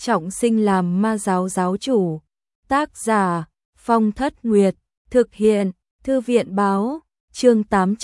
trọng sinh làm ma giáo giáo chủ. Tác giả Phong Thất Nguyệt. Thực hiện Thư viện báo. Chương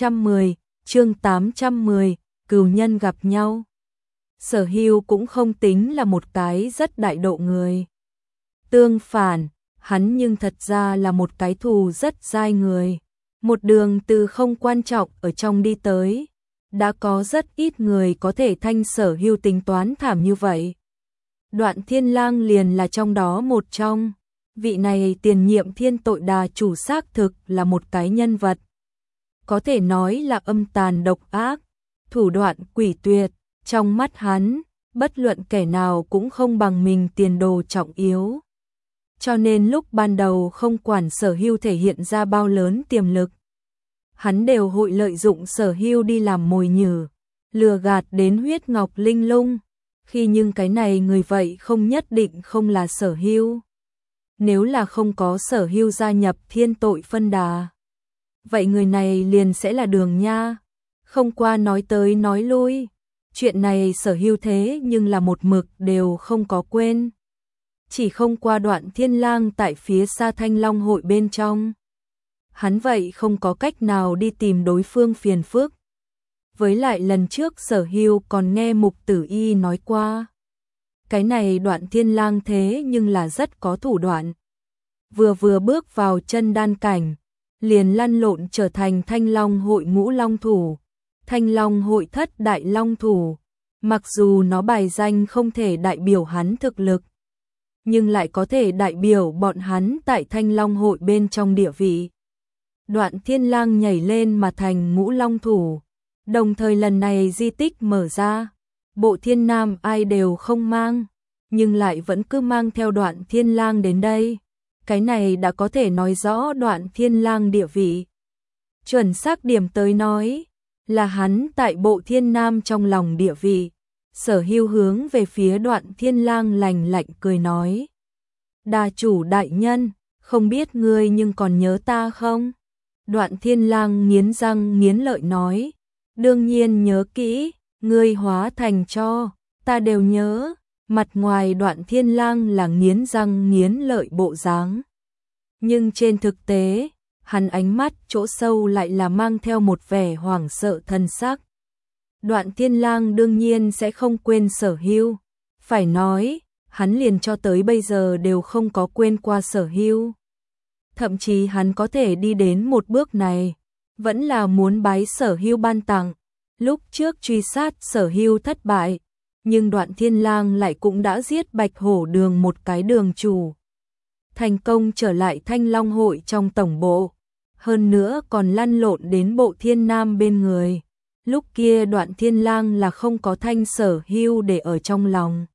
810, cừu nhân gặp nhau. Sở Hưu cũng không tính là một cái rất đại độ người. Tương phản, hắn nhưng thật ra là một cái thù rất dai người. Một đường từ không quan trọng ở trong đi tới. Đã có rất ít người có thể thanh Sở Hưu tính toán thảm như vậy. Đoạn Thiên Lang liền là trong đó một trong. Vị này tiền nhiệm Thiên Tội Đà chủ xác thực là một cái nhân vật. Có thể nói là âm tàn độc ác, thủ đoạn quỷ tuyệt. Trong mắt hắn, bất luận kẻ nào cũng không bằng mình tiền đồ trọng yếu. Cho nên lúc ban đầu không quản Sở Hưu thể hiện ra bao lớn tiềm lực, hắn đều hội lợi dụng Sở Hưu đi làm mồi nhử, lừa gạt đến huyết ngọc linh lung. Khi nhưng cái này người vậy không nhất định không là Sở Hưu. Nếu là không có Sở Hưu gia nhập Thiên Tội phân đà, vậy người này liền sẽ là Đường Nha. Không qua nói tới nói lui, chuyện này Sở Hưu thế nhưng là một mực đều không có quên. Chỉ không qua Đoạn Thiên Lang tại phía xa Thanh Long hội bên trong, hắn vậy không có cách nào đi tìm đối phương phiền phức. Với lại lần trước Sở Hưu còn nghe Mục Tử Y nói qua, cái này Đoạn Thiên Lang thế nhưng là rất có thủ đoạn. Vừa bước vào chân đan cảnh, liền lăn lộn trở thành Thanh Long hội ngũ long thủ, Thanh Long hội thất đại long thủ. Mặc dù nó bài danh không thể đại biểu hắn thực lực, nhưng lại có thể đại biểu bọn hắn tại Thanh Long hội bên trong địa vị. Đoạn Thiên Lang nhảy lên mà thành ngũ long thủ, đồng thời lần này di tích mở ra, Bộ Thiên Nam ai đều không mang, nhưng lại vẫn cứ mang theo Đoạn Thiên Lang đến đây. Cái này đã có thể nói rõ Đoạn Thiên Lang địa vị. Chuẩn xác điểm tới nói, là hắn tại Bộ Thiên Nam trong lòng địa vị. Sở Hưu hướng về phía Đoạn Thiên Lang lạnh lạnh cười nói: "Đà chủ đại nhân, không biết ngươi nhưng còn nhớ ta không?" Đoạn Thiên Lang nghiến răng nghiến lợi nói: "Đương nhiên nhớ kỹ, ngươi hóa thành tro, ta đều nhớ." Mặt ngoài Đoạn Thiên Lang là nghiến răng nghiến lợi bộ dáng, nhưng trên thực tế, hắn ánh mắt chỗ sâu lại là mang theo một vẻ hoảng sợ thần sắc. Đoạn Thiên Lang đương nhiên sẽ không quên Sở Hưu, phải nói, hắn liền cho tới bây giờ đều không có quên qua Sở Hưu. Thậm chí hắn có thể đi đến một bước này, vẫn là muốn bái Sở Hưu ban tặng. Lúc trước truy sát Sở Hưu thất bại, nhưng Đoạn Thiên Lang lại cũng đã giết Bạch Hổ Đường một cái đường chủ, thành công trở lại Thanh Long hội trong tổng bộ, hơn nữa còn lăn lộn đến Bộ Thiên Nam bên người. Lúc kia Đoạn Thiên Lang là không có thanh Sở Hưu để ở trong lòng.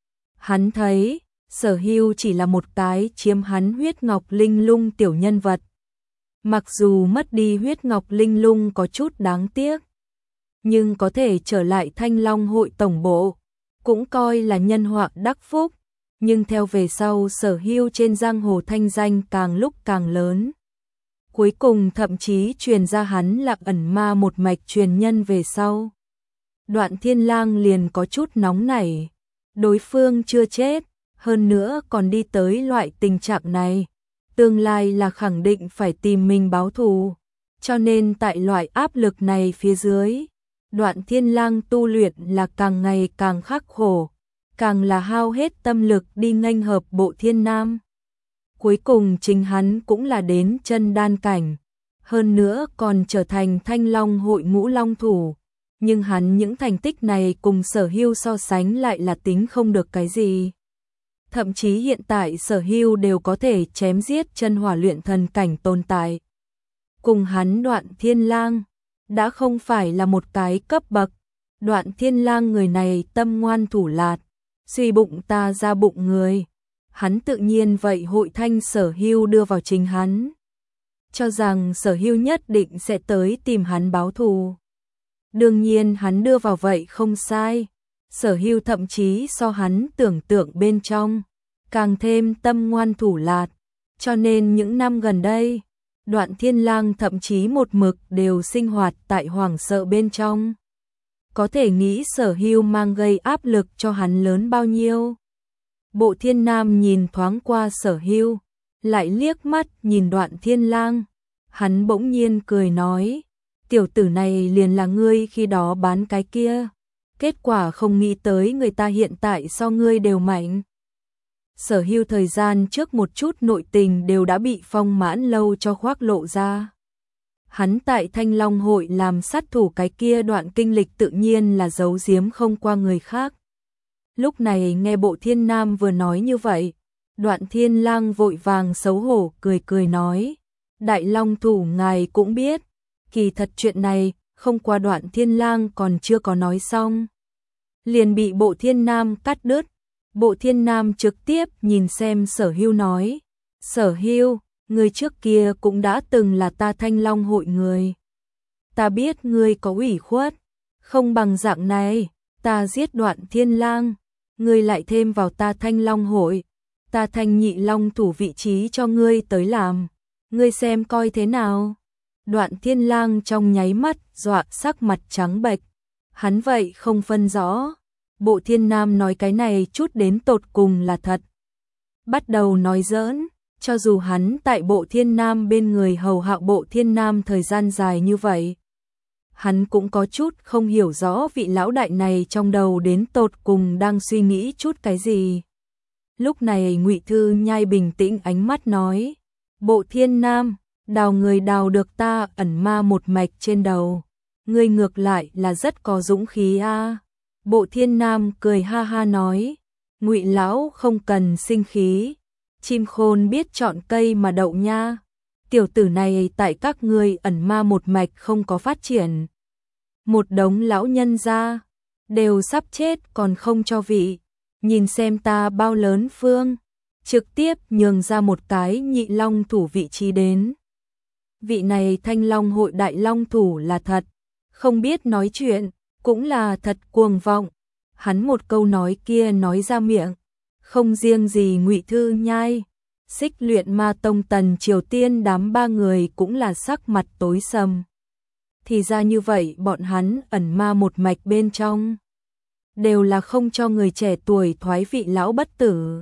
Hắn thấy, Sở Hưu chỉ là một cái chiếm hắn huyết ngọc linh lung tiểu nhân vật. Mặc dù mất đi huyết ngọc linh lung có chút đáng tiếc, nhưng có thể trở lại Thanh Long hội tổng bộ, cũng coi là nhân họa đắc phúc. Nhưng theo về sau Sở Hưu trên giang hồ thanh danh càng lúc càng lớn. Cuối cùng thậm chí truyền ra hắn là ẩn ma một mạch truyền nhân về sau. Đoạn Thiên Lang liền có chút nóng nảy. Đối phương chưa chết, hơn nữa còn đi tới loại tình trạng này. Tương lai là khẳng định phải tìm mình báo thù. Cho nên tại loại áp lực này phía dưới, Đoạn Thiên Lang tu luyện là càng ngày càng khắc khổ, càng là hao hết tâm lực đi nghênh hợp Bộ Thiên Nam. Cuối cùng chính hắn cũng là đến chân đan cảnh, hơn nữa còn trở thành Thanh Long hội ngũ long thủ. Nhưng hắn những thành tích này cùng Sở Hưu so sánh lại là tính không được cái gì. Thậm chí hiện tại Sở Hưu đều có thể chém giết chân hỏa luyện thần cảnh tồn tại. Cùng hắn Đoạn Thiên Lang đã không phải là một cái cấp bậc. Đoạn Thiên Lang người này tâm ngoan thủ lạt, suy bụng ta ra bụng người. Hắn tự nhiên vậy hội thanh Sở Hưu đưa vào chính hắn, cho rằng Sở Hưu nhất định sẽ tới tìm hắn báo thù. Đương nhiên hắn đưa vào vậy không sai, Sở Hưu thậm chí so hắn tưởng tượng bên trong, càng thêm tâm ngoan thủ lạt. Cho nên những năm gần đây, Đoạn Thiên Lang thậm chí một mực đều sinh hoạt tại hoảng sợ bên trong. Có thể nghĩ Sở Hưu mang gây áp lực cho hắn lớn bao nhiêu. Bộ Thiên Nam nhìn thoáng qua Sở Hưu, lại liếc mắt nhìn Đoạn Thiên Lang. Hắn bỗng nhiên cười nói, tiểu tử này liền là ngươi khi đó bán cái kia. Kết quả không nghĩ tới người ta hiện tại so ngươi đều mạnh. Sở Hưu thời gian trước một chút nội tình đều đã bị Phong Mãn Lâu cho khoác lộ ra. Hắn tại Thanh Long hội làm sát thủ cái kia đoạn kinh lịch tự nhiên là giấu giếm không qua người khác. Lúc này nghe Bộ Thiên Nam vừa nói như vậy, Đoạn Thiên Lang vội vàng xấu hổ cười cười nói, Đại Long thủ ngài cũng biết, kỳ thật chuyện này không qua Đoạn Thiên Lang còn chưa có nói xong. Liền bị Bộ Thiên Nam cắt đứt. Bộ Thiên Nam trực tiếp nhìn xem Sở Hưu nói, Sở Hưu, người trước kia cũng đã từng là ta Thanh Long hội người. Ta biết ngươi có ủy khuất, không bằng dạng này, ta giết Đoạn Thiên Lang, ngươi lại thêm vào ta Thanh Long hội, ta Thanh Nhị Long thủ vị trí cho ngươi tới làm, ngươi xem coi thế nào. Đoạn Thiên Lang trong nháy mắt dọa sắc mặt trắng bệch, hắn vậy không phân rõ. Bộ Thiên Nam nói cái này chút đến tột cùng là thật. Bắt đầu nói giỡn, cho dù hắn tại Bộ Thiên Nam bên người hầu hạ Bộ Thiên Nam thời gian dài như vậy. Hắn cũng có chút không hiểu rõ vị lão đại này trong đầu đến tột cùng đang suy nghĩ chút cái gì. Lúc này Ngụy Thư Nhai bình tĩnh ánh mắt nói, Bộ Thiên Nam, đào người đào được ta ẩn ma một mạch trên đầu. Ngươi ngược lại là rất có dũng khí a. Bộ Thiên Nam cười ha ha nói, Ngụy lão không cần sinh khí, chim khôn biết chọn cây mà đậu nha. Tiểu tử này tại các ngươi ẩn ma một mạch không có phát triển. Một đống lão nhân gia đều sắp chết còn không cho vị, nhìn xem ta bao lớn phương, trực tiếp nhường ra một cái Nhị Long thủ vị trí đến. Vị này Thanh Long hội Đại Long thủ là thật, không biết nói chuyện, cũng là thật cuồng vọng. Hắn một câu nói kia nói ra miệng, không riêng gì Ngụy Thư Nhai, Xích Luyện Ma Tông Tần Triều Tiên đám ba người cũng là sắc mặt tối sầm. Thì ra như vậy bọn hắn ẩn ma một mạch bên trong, đều là không cho người trẻ tuổi thoái vị lão bất tử.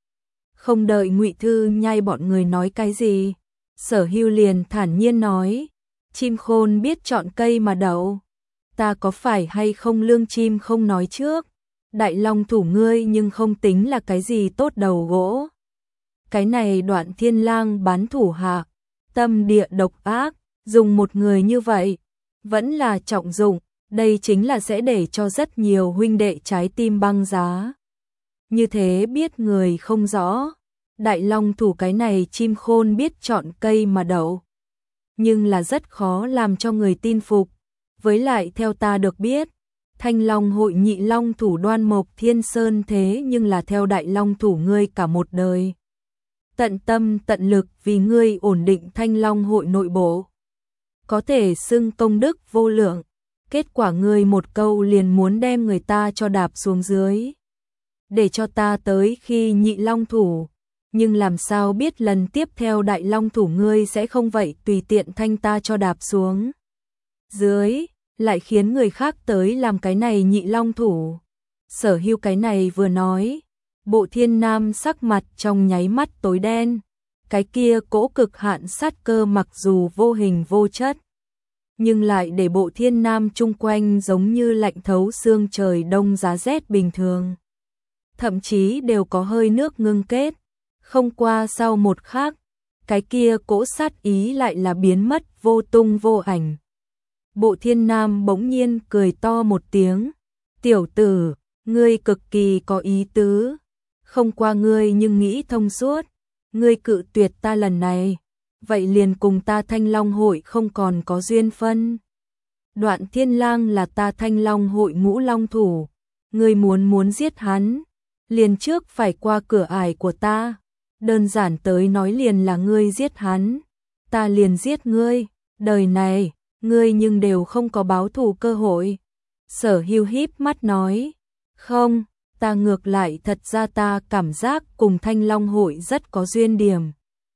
Không đợi Ngụy Thư Nhai bọn người nói cái gì, Sở Hưu liền thản nhiên nói, chim khôn biết chọn cây mà đậu. Ta có phải hay không lương chim không nói trước, Đại Long thủ ngươi nhưng không tính là cái gì tốt đầu gỗ. Cái này Đoạn Thiên Lang bán thủ hạ, tâm địa độc ác, dùng một người như vậy, vẫn là trọng dụng, đây chính là sẽ để cho rất nhiều huynh đệ trái tim băng giá. Như thế biết người không rõ, Đại Long thủ cái này chim khôn biết chọn cây mà đậu, nhưng là rất khó làm cho người tin phục. Với lại theo ta được biết, Thanh Long hội Nhị Long thủ Đoan Mộc Thiên Sơn thế nhưng là theo Đại Long thủ ngươi cả một đời. Tận tâm tận lực vì ngươi ổn định Thanh Long hội nội bộ. Có thể xưng công đức vô lượng, kết quả ngươi một câu liền muốn đem người ta cho đạp xuống dưới. Để cho ta tới khi Nhị Long thủ, nhưng làm sao biết lần tiếp theo Đại Long thủ ngươi sẽ không vậy tùy tiện thanh ta cho đạp xuống dưới, lại khiến người khác tới làm cái này Nhị Long thủ. Sở Hưu cái này vừa nói, Bộ Thiên Nam sắc mặt trong nháy mắt tối đen, cái kia cỗ cực hạn sát cơ mặc dù vô hình vô chất, nhưng lại để Bộ Thiên Nam chung quanh giống như lạnh thấu xương trời đông giá rét bình thường. Thậm chí đều có hơi nước ngưng kết, không qua sau một khắc, cái kia cỗ sát ý lại là biến mất vô tung vô ảnh. Bộ Thiên Nam bỗng nhiên cười to một tiếng, tiểu tử, ngươi cực kỳ có ý tứ, không qua ngươi nhưng nghĩ thông suốt, ngươi cự tuyệt ta lần này, vậy liền cùng ta Thanh Long hội không còn có duyên phân. Đoạn Thiên Lang là ta Thanh Long hội ngũ long thủ, ngươi muốn giết hắn, liền trước phải qua cửa ải của ta, đơn giản tới nói liền là ngươi giết hắn, ta liền giết ngươi, đời này ngươi nhưng đều không có báo thù cơ hội. Sở Hưu híp mắt nói, không, ta ngược lại thật ra ta cảm giác cùng Thanh Long hội rất có duyên điểm.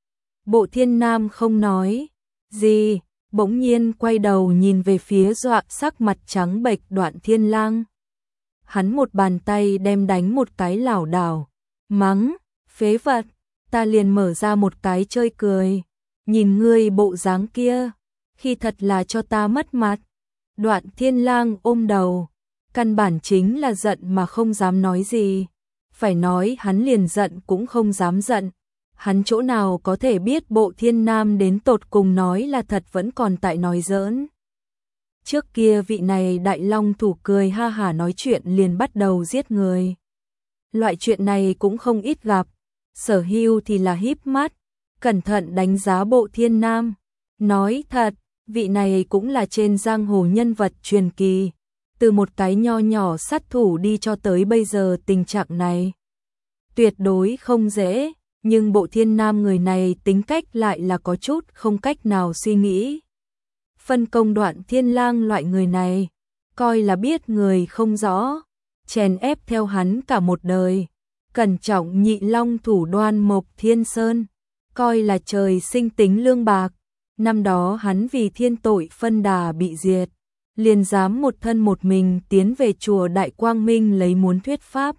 Bộ Thiên Nam không nói gì, bỗng nhiên quay đầu nhìn về phía dọa sắc mặt trắng bệch Đoạn Thiên Lang. Hắn một bàn tay đem đánh một cái lảo đảo, mắng, phế vật, ta liền mở ra một cái chơi cười, nhìn ngươi bộ dáng kia, khi thật là cho ta mất mặt. Đoạn Thiên Lang ôm đầu, căn bản chính là giận mà không dám nói gì, phải nói hắn liền giận cũng không dám giận, hắn chỗ nào có thể biết Bộ Thiên Nam đến tột cùng nói là thật vẫn còn tại nói giỡn. Trước kia vị này đại long thủ cười ha hả nói chuyện liền bắt đầu giết người. Loại chuyện này cũng không ít gặp, Sở Hưu thì là híp mắt, cẩn thận đánh giá Bộ Thiên Nam, nói thật, vị này cũng là trên giang hồ nhân vật truyền kỳ, từ một cái nho nhỏ sát thủ đi cho tới bây giờ tình trạng này. Tuyệt đối không dễ, nhưng Bộ Thiên Nam người này tính cách lại là có chút không cách nào suy nghĩ. Phân công Đoạn Thiên Lang loại người này, coi là biết người không rõ, chèn ép theo hắn cả một đời. Cẩn trọng nhị long thủ Đoan Mộc Thiên Sơn, coi là trời sinh tính lương bạc. Năm đó hắn vì thiên tội phân đà bị diệt, liền dám một thân một mình tiến về chùa Đại Quang Minh lấy muốn thuyết pháp.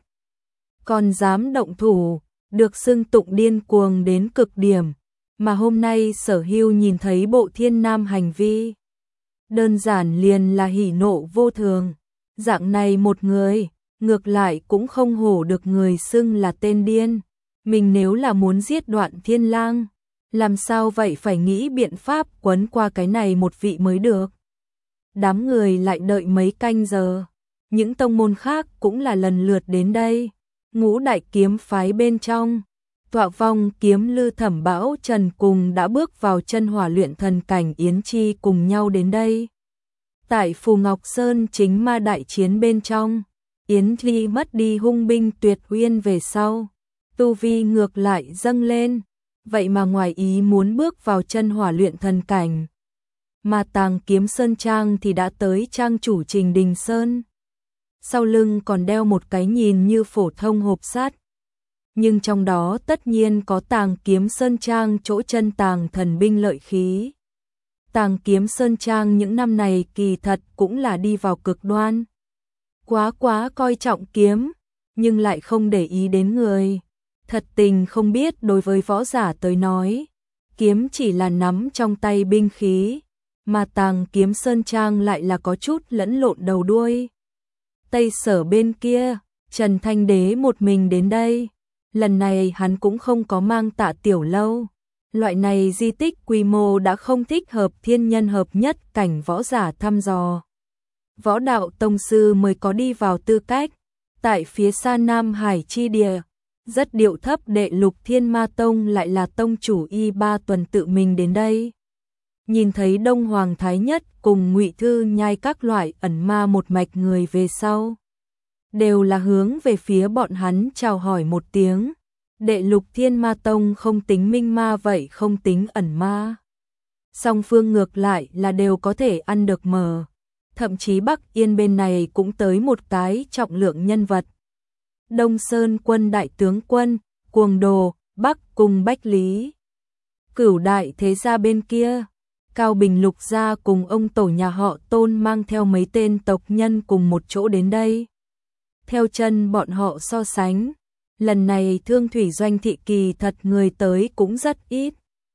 Còn dám động thủ, được xưng tụng điên cuồng đến cực điểm, mà hôm nay Sở Hưu nhìn thấy Bộ Thiên Nam hành vi. Đơn giản liền là hỉ nộ vô thường, dạng này một người, ngược lại cũng không hổ được người xưng là tên điên. Mình nếu là muốn giết Đoạn Thiên Lang, làm sao vậy phải nghĩ biện pháp quấn qua cái này một vị mới được. Đám người lại đợi mấy canh giờ, những tông môn khác cũng là lần lượt đến đây. Ngũ đại kiếm phái bên trong, Tọa Vong kiếm Lư Thẩm Bão Trần cùng đã bước vào chân hỏa luyện thần cảnh Yến Chi cùng nhau đến đây. Tại Phù Ngọc Sơn chính ma đại chiến bên trong, Yến Chi mất đi hung binh Tuyệt Uyên về sau, tu vi ngược lại dâng lên, vậy mà ngoài ý muốn bước vào chân hỏa luyện thần cảnh. Mà Tàng Kiếm Sơn Trang thì đã tới trang chủ Trình Đình Sơn. Sau lưng còn đeo một cái nhìn như phổ thông hộp sắt, nhưng trong đó tất nhiên có Tàng Kiếm Sơn Trang chỗ chân tàng thần binh lợi khí. Tàng Kiếm Sơn Trang những năm này kỳ thật cũng là đi vào cực đoan. Quá coi trọng kiếm, nhưng lại không để ý đến người. Thật tình không biết đối với võ giả tới nói, kiếm chỉ là nắm trong tay binh khí, mà Tàng Kiếm Sơn Trang lại là có chút lẫn lộn đầu đuôi. Tây Sở bên kia, Trần Thanh Đế một mình đến đây. Lần này hắn cũng không có mang Tạ Tiểu Lâu. Loại này di tích quy mô đã không thích hợp thiên nhân hợp nhất cảnh võ giả thăm dò. Võ đạo tông sư mới có đi vào tư cách. Tại phía xa Nam Hải chi địa, rất điệu thấp Đệ Lục Thiên Ma Tông lại là tông chủ Y Ba Tuần tự mình đến đây. Nhìn thấy Đông Hoàng Thái Nhất cùng Ngụy Thư Nhai các loại ẩn ma một mạch người về sau, đều là hướng về phía bọn hắn chào hỏi một tiếng. Đệ Lục Thiên Ma Tông không tính minh ma vậy không tính ẩn ma. Song phương ngược lại là đều có thể ăn được mờ. Thậm chí Bắc Yên bên này cũng tới một cái trọng lượng nhân vật. Đông Sơn quân đại tướng quân, Cuồng Đồ, Bắc cùng Bách Lý. Cửu đại thế gia bên kia, Cao Bình Lục gia cùng ông tổ nhà họ Tôn mang theo mấy tên tộc nhân cùng một chỗ đến đây. Theo chân bọn họ so sánh, lần này Thương Thủy Doanh thị kỳ thật người tới cũng rất ít.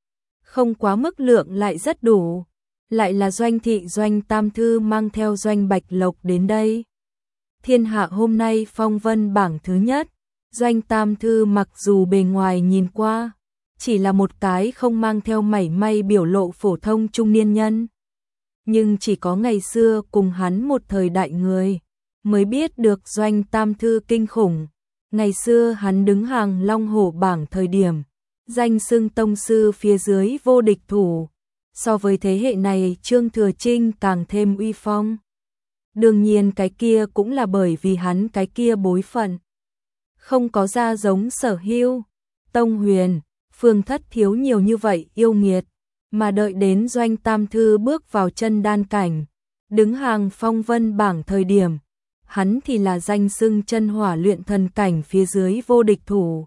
Không quá mức lượng lại rất đủ, lại là Doanh thị Doanh Tam Thư mang theo Doanh Bạch Lộc đến đây. Thiên hạ hôm nay phong vân bảng thứ nhất, Doanh Tam Thư mặc dù bề ngoài nhìn qua, chỉ là một cái không mang theo mảy may biểu lộ phổ thông trung niên nhân. Nhưng chỉ có ngày xưa cùng hắn một thời đại người, mới biết được Doanh Tam Thư kinh khủng. Ngày xưa hắn đứng hàng Long Hổ bảng thời điểm, danh xưng tông sư phía dưới vô địch thủ. So với thế hệ này Trương Thừa Trinh càng thêm uy phong. Đương nhiên cái kia cũng là bởi vì hắn cái kia bối phận. Không có ra giống Sở Hưu, Tông Huyền, Phương Thất thiếu nhiều như vậy yêu nghiệt. Mà đợi đến Doanh Tam Thư bước vào chân đan cảnh, đứng hàng phong vân bảng thời điểm, hắn thì là danh xưng chân hỏa luyện thần cảnh phía dưới vô địch thủ.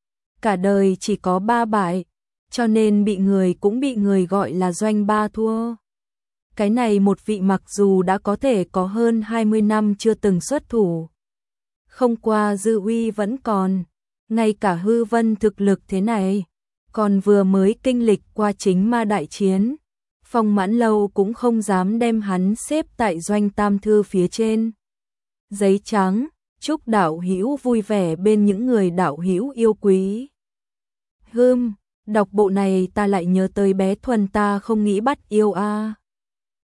Cả đời chỉ có 3 bại, cho nên bị người gọi là Doanh Ba thua. Cái này một vị mặc dù đã có thể có hơn 20 năm chưa từng xuất thủ, không qua dư uy vẫn còn, Ngay cả hư vân thực lực thế này, còn vừa mới kinh lịch qua chính ma đại chiến, Phong Mãn Lâu cũng không dám đem hắn xếp tại doanh tam thư phía trên. Giấy trắng, chúc đạo hữu vui vẻ bên những người đạo hữu yêu quý. Đọc bộ này ta lại nhớ tới bé Thuần ta không nghĩ bắt yêu a.